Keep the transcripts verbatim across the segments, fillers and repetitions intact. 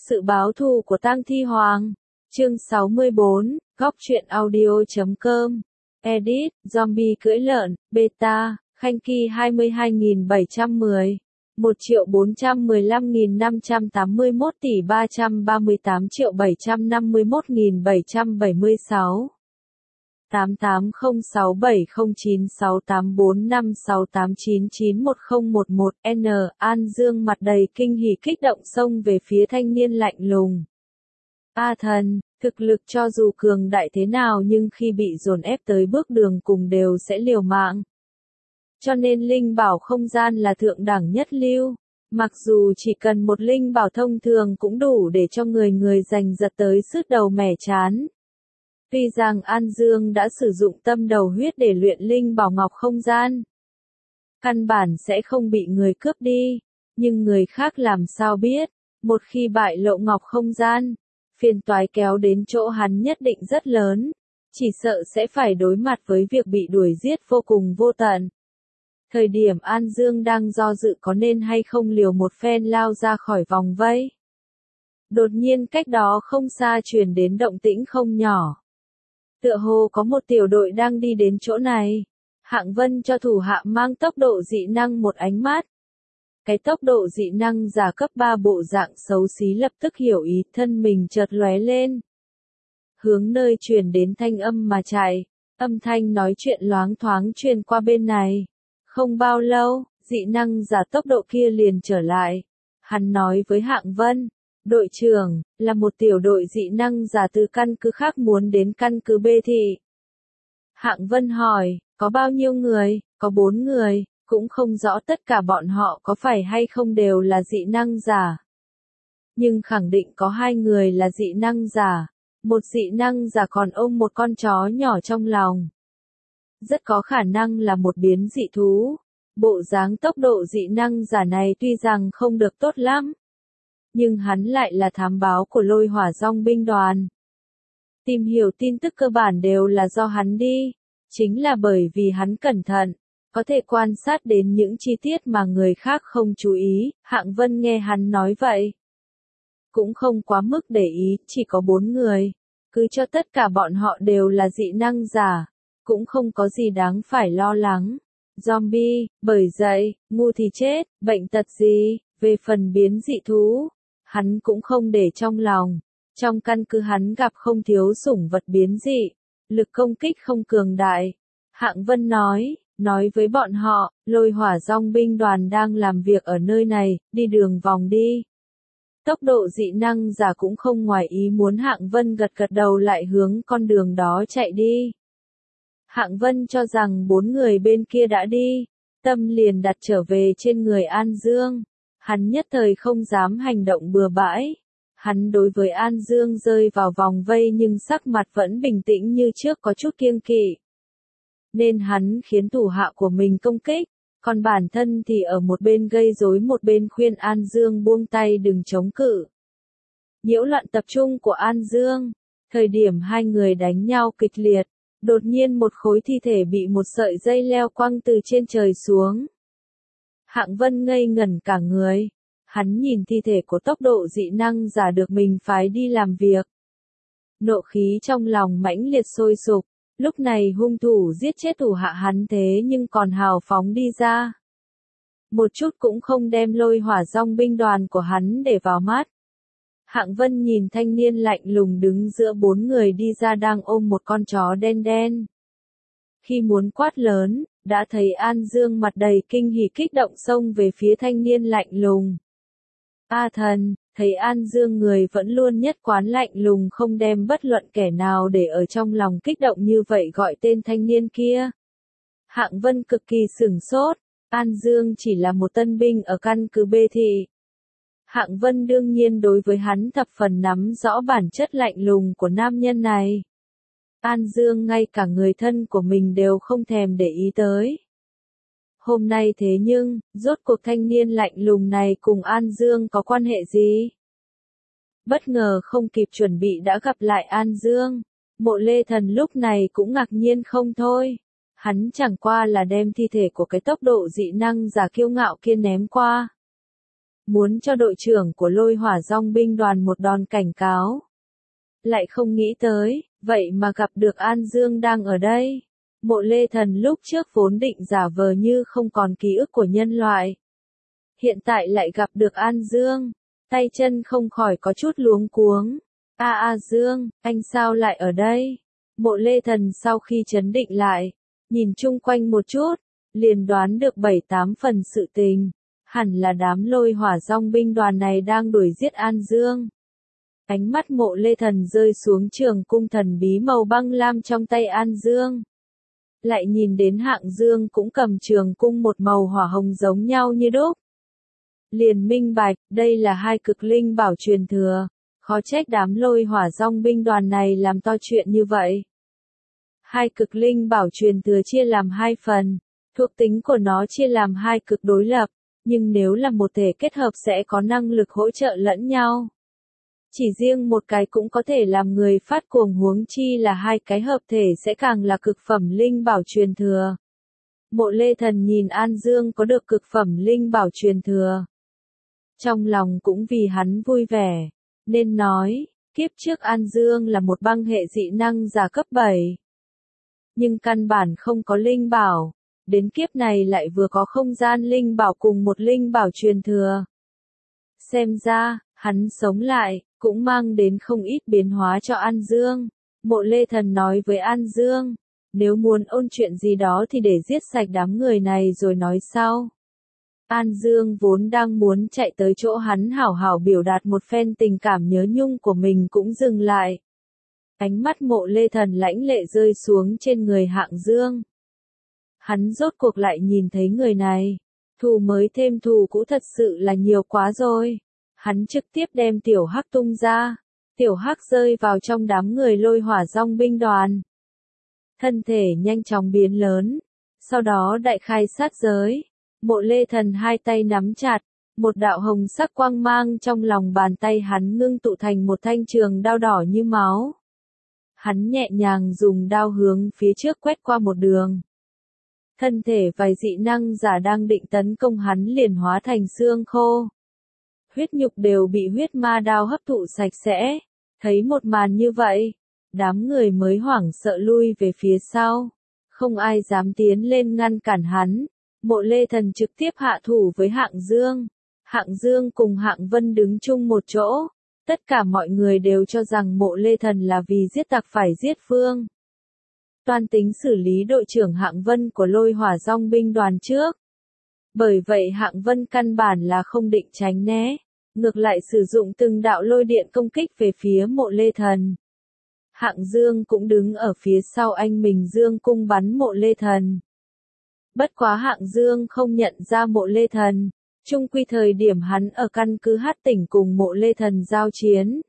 Sự báo thù của tang thi hoàng. Chương sáu mươi bốn, góc truyện audio chấm com. Edit, zombie cưỡi lợn, beta, Khanh Ki hai mươi hai nghìn bảy trăm mười. một triệu bốn trăm mười lăm nghìn năm trăm tám mươi mốt tỷ ba trăm ba mươi tám triệu bảy trăm năm mươi mốt nghìn bảy trăm bảy mươi sáu. tám tám không sáu bảy không chín sáu tám bốn năm sáu tám chín chín một không một một. N. An Dương mặt đầy kinh hỉ kích động xông về phía thanh niên lạnh lùng. A thần, thực lực cho dù cường đại thế nào nhưng khi bị dồn ép tới bước đường cùng đều sẽ liều mạng. Cho nên linh bảo không gian là thượng đẳng nhất lưu. Mặc dù chỉ cần một linh bảo thông thường cũng đủ để cho người người giành giật tới sứt đầu mẻ chán. Tuy rằng An Dương đã sử dụng tâm đầu huyết để luyện linh bảo ngọc không gian, căn bản sẽ không bị người cướp đi, nhưng người khác làm sao biết, một khi bại lộ ngọc không gian, phiền toái kéo đến chỗ hắn nhất định rất lớn, chỉ sợ sẽ phải đối mặt với việc bị đuổi giết vô cùng vô tận. Thời điểm An Dương đang do dự có nên hay không liều một phen lao ra khỏi vòng vây. Đột nhiên cách đó không xa truyền đến động tĩnh không nhỏ. Tựa hồ có một tiểu đội đang đi đến chỗ này. Hạng Vân cho thủ hạ mang tốc độ dị năng một ánh mắt. Cái tốc độ dị năng giả cấp ba bộ dạng xấu xí lập tức hiểu ý, thân mình chợt lóe lên. Hướng nơi truyền đến thanh âm mà chạy, âm thanh nói chuyện loáng thoáng truyền qua bên này. Không bao lâu, dị năng giả tốc độ kia liền trở lại. Hắn nói với Hạng Vân. Đội trưởng, là một tiểu đội dị năng giả từ căn cứ khác muốn đến căn cứ B thị. Hạng Vân hỏi, có bao nhiêu người? Có bốn người, cũng không rõ tất cả bọn họ có phải hay không đều là dị năng giả. Nhưng khẳng định có hai người là dị năng giả, một dị năng giả còn ôm một con chó nhỏ trong lòng. Rất có khả năng là một biến dị thú. Bộ dáng tốc độ dị năng giả này tuy rằng không được tốt lắm, nhưng hắn lại là thám báo của Lôi Hỏa Dòng binh đoàn. Tìm hiểu tin tức cơ bản đều là do hắn đi, chính là bởi vì hắn cẩn thận, có thể quan sát đến những chi tiết mà người khác không chú ý. Hạng Vân nghe hắn nói vậy, cũng không quá mức để ý, chỉ có bốn người, cứ cho tất cả bọn họ đều là dị năng giả, cũng không có gì đáng phải lo lắng. Zombie, bởi vậy, ngu thì chết, bệnh tật gì, về phần biến dị thú, hắn cũng không để trong lòng. Trong căn cứ hắn gặp không thiếu sủng vật biến dị, lực công kích không cường đại. Hạng Vân nói, nói với bọn họ, Lôi Hỏa Dòng binh đoàn đang làm việc ở nơi này, đi đường vòng đi. Tốc độ dị năng giả cũng không ngoài ý muốn, Hạng Vân gật gật đầu lại hướng con đường đó chạy đi. Hạng Vân cho rằng bốn người bên kia đã đi, tâm liền đặt trở về trên người An Dương. Hắn nhất thời không dám hành động bừa bãi. Hắn đối với An Dương rơi vào vòng vây nhưng sắc mặt vẫn bình tĩnh như trước, có chút kiêng kỵ. Nên hắn khiến thủ hạ của mình công kích, còn bản thân thì ở một bên gây rối, một bên khuyên An Dương buông tay đừng chống cự. Nhiễu loạn tập trung của An Dương. Thời điểm hai người đánh nhau kịch liệt, đột nhiên một khối thi thể bị một sợi dây leo quăng từ trên trời xuống. Hạng Vân ngây ngẩn cả người. Hắn nhìn thi thể của tốc độ dị năng giả được mình phái đi làm việc. Nộ khí trong lòng mãnh liệt sôi sục. Lúc này hung thủ giết chết thủ hạ hắn thế nhưng còn hào phóng đi ra. Một chút cũng không đem Lôi Hỏa Dòng binh đoàn của hắn để vào mắt. Hạng Vân nhìn thanh niên lạnh lùng đứng giữa bốn người đi ra đang ôm một con chó đen đen. Khi muốn quát lớn, đã thấy An Dương mặt đầy kinh hỉ kích động xông về phía thanh niên lạnh lùng. A thần, thấy An Dương người vẫn luôn nhất quán lạnh lùng không đem bất luận kẻ nào để ở trong lòng, kích động như vậy gọi tên thanh niên kia. Hạng Vân cực kỳ sửng sốt, An Dương chỉ là một tân binh ở căn cứ B thị. Hạng Vân đương nhiên đối với hắn thập phần nắm rõ bản chất lạnh lùng của nam nhân này. An Dương ngay cả người thân của mình đều không thèm để ý tới. Hôm nay thế nhưng, rốt cuộc thanh niên lạnh lùng này cùng An Dương có quan hệ gì? Bất ngờ không kịp chuẩn bị đã gặp lại An Dương. Mộ Lê Thần lúc này cũng ngạc nhiên không thôi. Hắn chẳng qua là đem thi thể của cái tốc độ dị năng giả kiêu ngạo kia ném qua. muốn cho đội trưởng của lôi hỏa dòng binh đoàn một đòn cảnh cáo. Lại không nghĩ tới, vậy mà gặp được An Dương đang ở đây. Mộ Lê Thần lúc trước vốn định giả vờ như không còn ký ức của nhân loại. Hiện tại lại gặp được An Dương, tay chân không khỏi có chút luống cuống. A A Dương, anh sao lại ở đây? Mộ Lê Thần sau khi trấn định lại, nhìn chung quanh một chút, liền đoán được bảy tám phần sự tình. Hẳn là đám lôi hỏa dòng binh đoàn này đang đuổi giết An Dương. Ánh mắt Mộ Lê Thần rơi xuống trường cung thần bí màu băng lam trong tay An Dương. Lại nhìn đến Hạng Dương cũng cầm trường cung một màu hỏa hồng giống nhau như đúc. Liền minh bạch, đây là hai cực linh bảo truyền thừa, khó trách đám lôi hỏa dòng binh đoàn này làm to chuyện như vậy. Hai cực linh bảo truyền thừa chia làm hai phần, thuộc tính của nó chia làm hai cực đối lập, nhưng nếu là một thể kết hợp sẽ có năng lực hỗ trợ lẫn nhau. Chỉ riêng một cái cũng có thể làm người phát cuồng, huống chi là hai cái hợp thể sẽ càng là cực phẩm linh bảo truyền thừa. Mộ Lê Thần nhìn An Dương có được cực phẩm linh bảo truyền thừa. Trong lòng cũng vì hắn vui vẻ, nên nói, kiếp trước An Dương là một băng hệ dị năng giả cấp bảy. Nhưng căn bản không có linh bảo, đến kiếp này lại vừa có không gian linh bảo cùng một linh bảo truyền thừa. Xem ra, hắn sống lại, cũng mang đến không ít biến hóa cho An Dương. Mộ Lê Thần nói với An Dương, nếu muốn ôn chuyện gì đó thì để giết sạch đám người này rồi nói sau. An Dương vốn đang muốn chạy tới chỗ hắn hảo hảo biểu đạt một phen tình cảm nhớ nhung của mình cũng dừng lại. Ánh mắt Mộ Lê Thần lãnh lệ rơi xuống trên người Hạng Dương. Hắn rốt cuộc lại nhìn thấy người này. Thù mới thêm thù cũ thật sự là nhiều quá rồi. Hắn trực tiếp đem Tiểu Hắc tung ra. Tiểu Hắc rơi vào trong đám người lôi hỏa dòng binh đoàn. Thân thể nhanh chóng biến lớn. Sau đó đại khai sát giới. Mộ Lê Thần hai tay nắm chặt. Một đạo hồng sắc quang mang trong lòng bàn tay hắn ngưng tụ thành một thanh trường đao đỏ như máu. Hắn nhẹ nhàng dùng đao hướng phía trước quét qua một đường. Thân thể vài dị năng giả đang định tấn công hắn liền hóa thành xương khô. Huyết nhục đều bị huyết ma đao hấp thụ sạch sẽ. Thấy một màn như vậy, đám người mới hoảng sợ lui về phía sau. Không ai dám tiến lên ngăn cản hắn. Mộ Lê Thần trực tiếp hạ thủ với Hạng Dương. Hạng Dương cùng Hạng Vân đứng chung một chỗ. Tất cả mọi người đều cho rằng Mộ Lê Thần là vì giết tặc phải giết phương. Toan tính xử lý đội trưởng Hạng Vân của lôi hỏa dòng binh đoàn trước. Bởi vậy Hạng Vân căn bản là không định tránh né, ngược lại sử dụng từng đạo lôi điện công kích về phía Mộ Lê Thần. Hạng Dương cũng đứng ở phía sau anh mình dương cung bắn Mộ Lê Thần. Bất quá Hạng Dương không nhận ra Mộ Lê Thần, chung quy thời điểm hắn ở căn cứ Hát Tỉnh cùng Mộ Lê Thần giao chiến.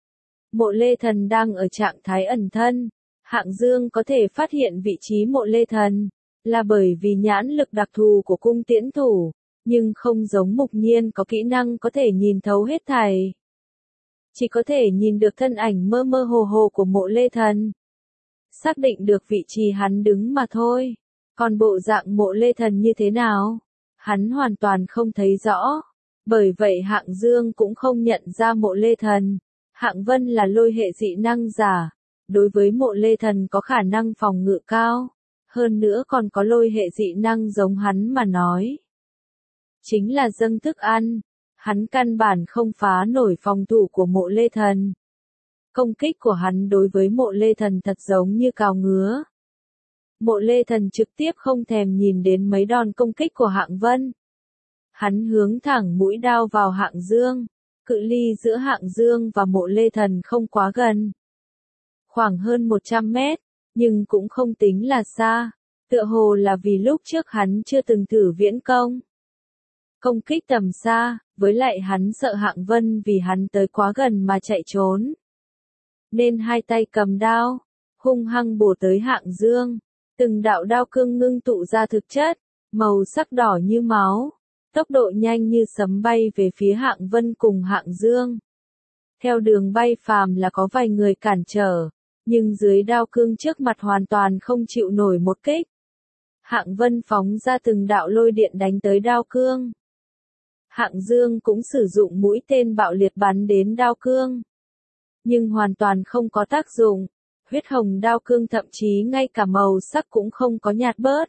Mộ Lê Thần đang ở trạng thái ẩn thân. Hạng Dương có thể phát hiện vị trí Mộ Lê Thần, là bởi vì nhãn lực đặc thù của cung tiễn thủ, nhưng không giống Mục Nhiên có kỹ năng có thể nhìn thấu hết thảy. Chỉ có thể nhìn được thân ảnh mơ mơ hồ hồ của Mộ Lê Thần. Xác định được vị trí hắn đứng mà thôi. Còn bộ dạng Mộ Lê Thần như thế nào? Hắn hoàn toàn không thấy rõ. Bởi vậy Hạng Dương cũng không nhận ra Mộ Lê Thần. Hạng Vân là lôi hệ dị năng giả. Đối với Mộ Lê Thần có khả năng phòng ngự cao. Hơn nữa còn có lôi hệ dị năng giống hắn mà nói. Chính là dâng thức ăn. Hắn căn bản không phá nổi phòng thủ của Mộ Lê Thần. Công kích của hắn đối với Mộ Lê Thần thật giống như cào ngứa. Mộ Lê Thần trực tiếp không thèm nhìn đến mấy đòn công kích của Hạng Vân. Hắn hướng thẳng mũi đao vào Hạng Dương. Cự ly giữa Hạng Dương và Mộ Lê Thần không quá gần. Khoảng hơn một trăm mét, nhưng cũng không tính là xa. Tựa hồ là vì lúc trước hắn chưa từng thử viễn công. Công kích tầm xa, với lại hắn sợ Hạng Vân vì hắn tới quá gần mà chạy trốn. Nên hai tay cầm đao, hung hăng bổ tới Hạng Dương. Từng đạo đao cương ngưng tụ ra thực chất, màu sắc đỏ như máu. Tốc độ nhanh như sấm bay về phía Hạng Vân cùng Hạng Dương. Theo đường bay phàm là có vài người cản trở, nhưng dưới đao cương trước mặt hoàn toàn không chịu nổi một kích. Hạng Vân phóng ra từng đạo lôi điện đánh tới đao cương. Hạng Dương cũng sử dụng mũi tên bạo liệt bắn đến đao cương. Nhưng hoàn toàn không có tác dụng. Huyết hồng đao cương thậm chí ngay cả màu sắc cũng không có nhạt bớt.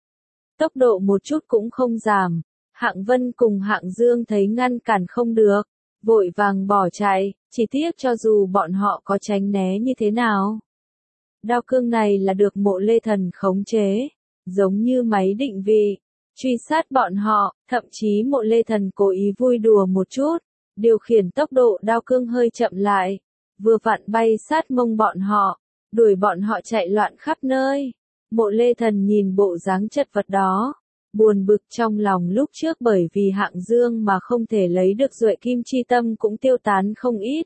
Tốc độ một chút cũng không giảm. Hạng Vân cùng Hạng Dương thấy ngăn cản không được, vội vàng bỏ chạy, chỉ tiếc cho dù bọn họ có tránh né như thế nào. Đao cương này là được Mộ Lê Thần khống chế, giống như máy định vị, truy sát bọn họ, thậm chí Mộ Lê Thần cố ý vui đùa một chút, điều khiển tốc độ đao cương hơi chậm lại, vừa vặn bay sát mông bọn họ, đuổi bọn họ chạy loạn khắp nơi. Mộ Lê Thần nhìn bộ dáng chật vật đó, buồn bực trong lòng lúc trước bởi vì Hạng Dương mà không thể lấy được Duệ Kim Chi Tâm cũng tiêu tán không ít.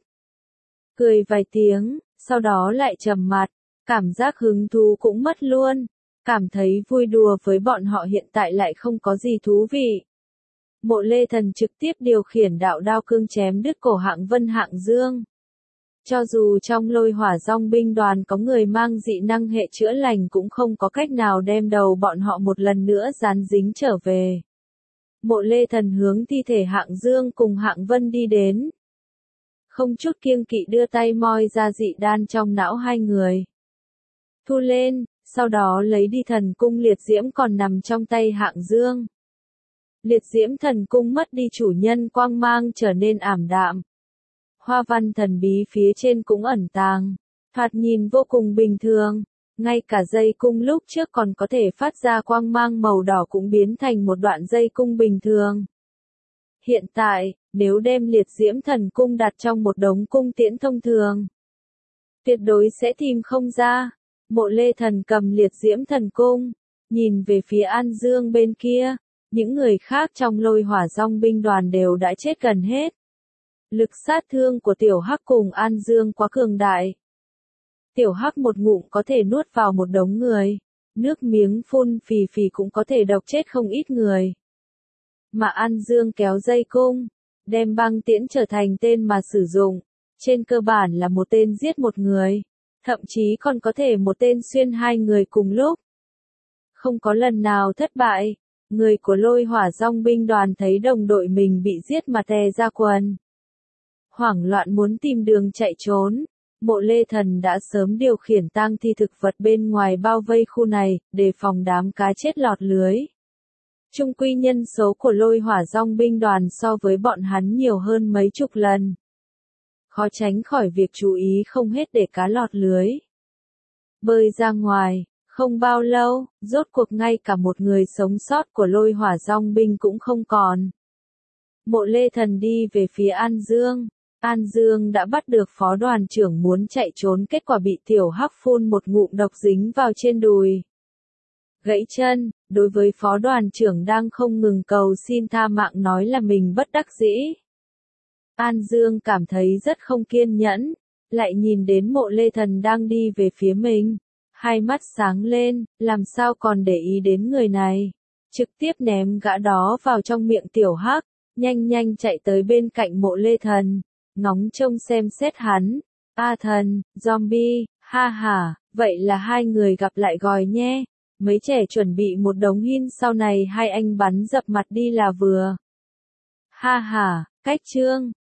Cười vài tiếng, sau đó lại trầm mặt, cảm giác hứng thú cũng mất luôn, cảm thấy vui đùa với bọn họ hiện tại lại không có gì thú vị. Mộ Lê Thần trực tiếp điều khiển đạo đao cương chém đứt cổ Hạng Vân Hạng Dương. Cho dù trong Lôi Hỏa Dòng binh đoàn có người mang dị năng hệ chữa lành cũng không có cách nào đem đầu bọn họ một lần nữa dán dính trở về. Mộ Lê Thần hướng thi thể Hạng Dương cùng Hạng Vân đi đến. Không chút kiêng kỵ đưa tay moi ra dị đan trong não hai người. Thu lên, sau đó lấy đi thần cung liệt diễm còn nằm trong tay Hạng Dương. Liệt diễm thần cung mất đi chủ nhân quang mang trở nên ảm đạm. Hoa văn thần bí phía trên cũng ẩn tàng, thoạt nhìn vô cùng bình thường, ngay cả dây cung lúc trước còn có thể phát ra quang mang màu đỏ cũng biến thành một đoạn dây cung bình thường. Hiện tại, nếu đem liệt diễm thần cung đặt trong một đống cung tiễn thông thường, tuyệt đối sẽ tìm không ra. Mộ Lê Thần cầm liệt diễm thần cung, nhìn về phía An Dương bên kia, những người khác trong Lôi Hỏa Dòng binh đoàn đều đã chết gần hết. Lực sát thương của Tiểu Hắc cùng An Dương quá cường đại. Tiểu Hắc một ngụm có thể nuốt vào một đống người, nước miếng phun phì phì cũng có thể độc chết không ít người. Mà An Dương kéo dây cung, đem băng tiễn trở thành tên mà sử dụng, trên cơ bản là một tên giết một người, thậm chí còn có thể một tên xuyên hai người cùng lúc. Không có lần nào thất bại, người của Lôi Hỏa Dòng binh đoàn thấy đồng đội mình bị giết mà tè ra quần. Hoảng loạn muốn tìm đường chạy trốn, Mộ Lê Thần đã sớm điều khiển tang thi thực vật bên ngoài bao vây khu này, đề phòng đám cá chết lọt lưới. Chung quy nhân số của Lôi Hỏa Dòng binh đoàn so với bọn hắn nhiều hơn mấy chục lần. Khó tránh khỏi việc chú ý không hết để cá lọt lưới. Bơi ra ngoài, không bao lâu, rốt cuộc ngay cả một người sống sót của Lôi Hỏa Dòng binh cũng không còn. Mộ Lê Thần đi về phía An Dương. An Dương đã bắt được phó đoàn trưởng muốn chạy trốn, kết quả bị Tiểu Hắc phun một ngụm độc dính vào trên đùi. Gãy chân, đối với phó đoàn trưởng đang không ngừng cầu xin tha mạng nói là mình bất đắc dĩ. An Dương cảm thấy rất không kiên nhẫn, lại nhìn đến Mộ Lê Thần đang đi về phía mình. Hai mắt sáng lên, làm sao còn để ý đến người này. Trực tiếp ném gã đó vào trong miệng Tiểu Hắc, nhanh nhanh chạy tới bên cạnh Mộ Lê Thần. Ngóng trông xem xét hắn. A Thần, zombie, ha ha, vậy là hai người gặp lại gòi nhé. Mấy trẻ chuẩn bị một đống hin sau này hai anh bắn dập mặt đi là vừa. Ha ha, cách chương.